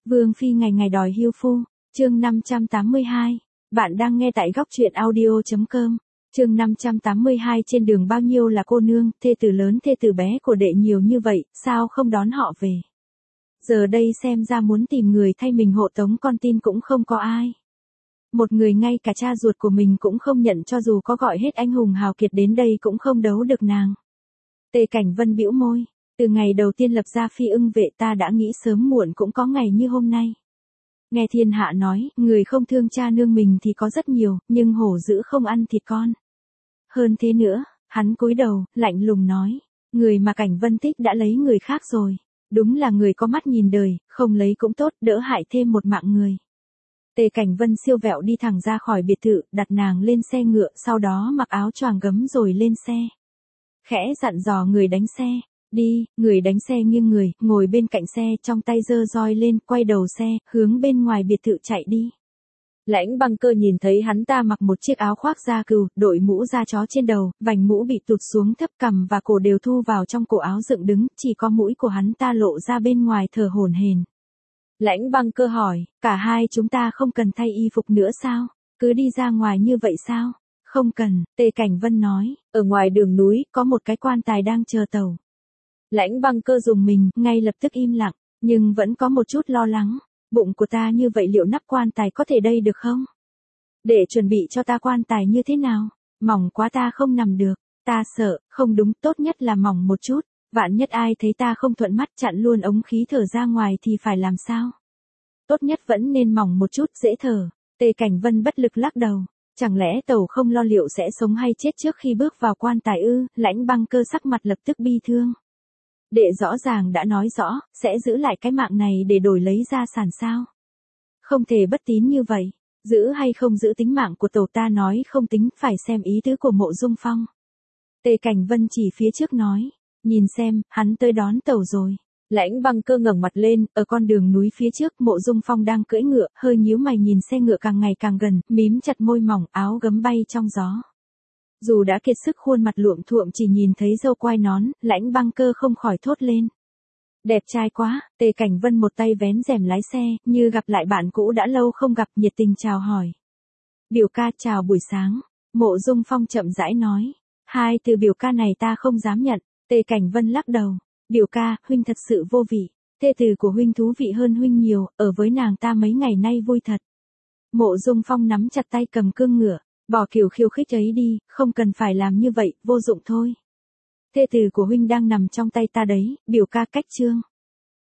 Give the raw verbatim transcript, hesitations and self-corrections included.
Vương phi ngày ngày đòi hiêu phu, chương năm trăm tám mươi hai. Bạn đang nghe tại góc truyện audio chấm com. Chương năm trăm tám mươi hai trên đường bao nhiêu là cô nương, thê tử lớn thê tử bé của đệ nhiều như vậy, sao không đón họ về. Giờ đây xem ra muốn tìm người thay mình hộ tống con tin cũng không có ai. Một người ngay cả cha ruột của mình cũng không nhận, cho dù có gọi hết anh hùng hào kiệt đến đây cũng không đấu được nàng. Tề Cảnh Vân bĩu môi, từ ngày đầu tiên lập ra Phi Ưng vệ ta đã nghĩ sớm muộn cũng có ngày như hôm nay. Nghe thiên hạ nói, người không thương cha nương mình thì có rất nhiều, nhưng hổ dữ không ăn thịt con. Hơn thế nữa, hắn cúi đầu, lạnh lùng nói, người mà Cảnh Vân thích đã lấy người khác rồi. Đúng là người có mắt nhìn đời, không lấy cũng tốt, đỡ hại thêm một mạng người. Tề Cảnh Vân siêu vẹo đi thẳng ra khỏi biệt thự, đặt nàng lên xe ngựa, sau đó mặc áo choàng gấm rồi lên xe. Khẽ dặn dò người đánh xe, đi, người đánh xe nghiêng người, ngồi bên cạnh xe, trong tay giơ roi lên, quay đầu xe, hướng bên ngoài biệt thự chạy đi. Lãnh Băng Cơ nhìn thấy hắn ta mặc một chiếc áo khoác da cừu, đội mũ da chó trên đầu, vành mũ bị tụt xuống thấp, cằm và cổ đều thu vào trong cổ áo dựng đứng, chỉ có mũi của hắn ta lộ ra bên ngoài thở hổn hển. Lãnh Băng Cơ hỏi, cả hai chúng ta không cần thay y phục nữa sao? Cứ đi ra ngoài như vậy sao? Không cần, Tề Cảnh Vân nói, ở ngoài đường núi, có một cái quan tài đang chờ tàu. Lãnh Băng Cơ dùng mình, ngay lập tức im lặng, nhưng vẫn có một chút lo lắng. Bụng của ta như vậy liệu nắp quan tài có thể đầy được không? Để chuẩn bị cho ta quan tài như thế nào? Mỏng quá ta không nằm được, ta sợ, không đúng, tốt nhất là mỏng một chút, vạn nhất ai thấy ta không thuận mắt chặn luôn ống khí thở ra ngoài thì phải làm sao? Tốt nhất vẫn nên mỏng một chút, dễ thở. Tề Cảnh Vân bất lực lắc đầu, chẳng lẽ tàu không lo liệu sẽ sống hay chết trước khi bước vào quan tài ư? Lãnh Băng Cơ sắc mặt lập tức bi thương. Đệ rõ ràng đã nói rõ, sẽ giữ lại cái mạng này để đổi lấy gia sản sao? Không thể bất tín như vậy, giữ hay không giữ tính mạng của tàu ta nói không tính, phải xem ý tứ của Mộ Dung Phong. Tề Cảnh Vân chỉ phía trước nói, nhìn xem, hắn tới đón tàu rồi. Lãnh Băng Cơ ngẩng mặt lên, ở con đường núi phía trước, Mộ Dung Phong đang cưỡi ngựa, hơi nhíu mày nhìn xe ngựa càng ngày càng gần, mím chặt môi mỏng, áo gấm bay trong gió. Dù đã kiệt sức khuôn mặt luộm thuộm chỉ nhìn thấy râu quai nón, Lãnh Băng Cơ không khỏi thốt lên. Đẹp trai quá, Tề Cảnh Vân một tay vén rèm lái xe, như gặp lại bạn cũ đã lâu không gặp, nhiệt tình chào hỏi. Biểu ca chào buổi sáng, Mộ Dung Phong chậm rãi nói. Hai từ biểu ca này ta không dám nhận, Tề Cảnh Vân lắc đầu. Biểu ca, huynh thật sự vô vị, thê tử của huynh thú vị hơn huynh nhiều, ở với nàng ta mấy ngày nay vui thật. Mộ Dung Phong nắm chặt tay cầm cương ngựa. Bỏ kiểu khiêu khích ấy đi, không cần phải làm như vậy, vô dụng thôi. Thê tử của huynh đang nằm trong tay ta đấy, biểu ca cách trương.